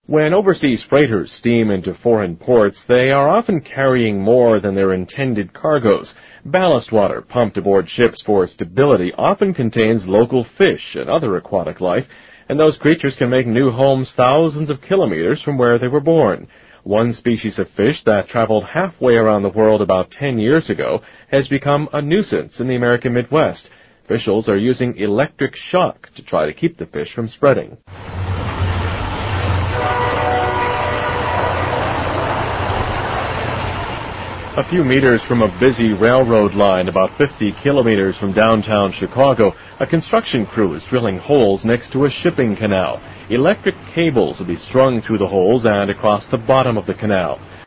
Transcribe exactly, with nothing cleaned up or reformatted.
When overseas freighters steam into foreign ports, they are often carrying more than their intended cargoes. Ballast water pumped aboard ships for stability often contains local fish and other aquatic life, and those creatures can make new homes thousands of kilometers from where they were born. One species of fish that traveled halfway around the world about ten years ago has become a nuisance in the American Midwest. Officials are using electric shock to try to keep the fish from spreading. A few meters from a busy railroad line, about fifty kilometers from downtown Chicago, a construction crew is drilling holes next to a shipping canal. Electric cables will be strung through the holes and across the bottom of the canal.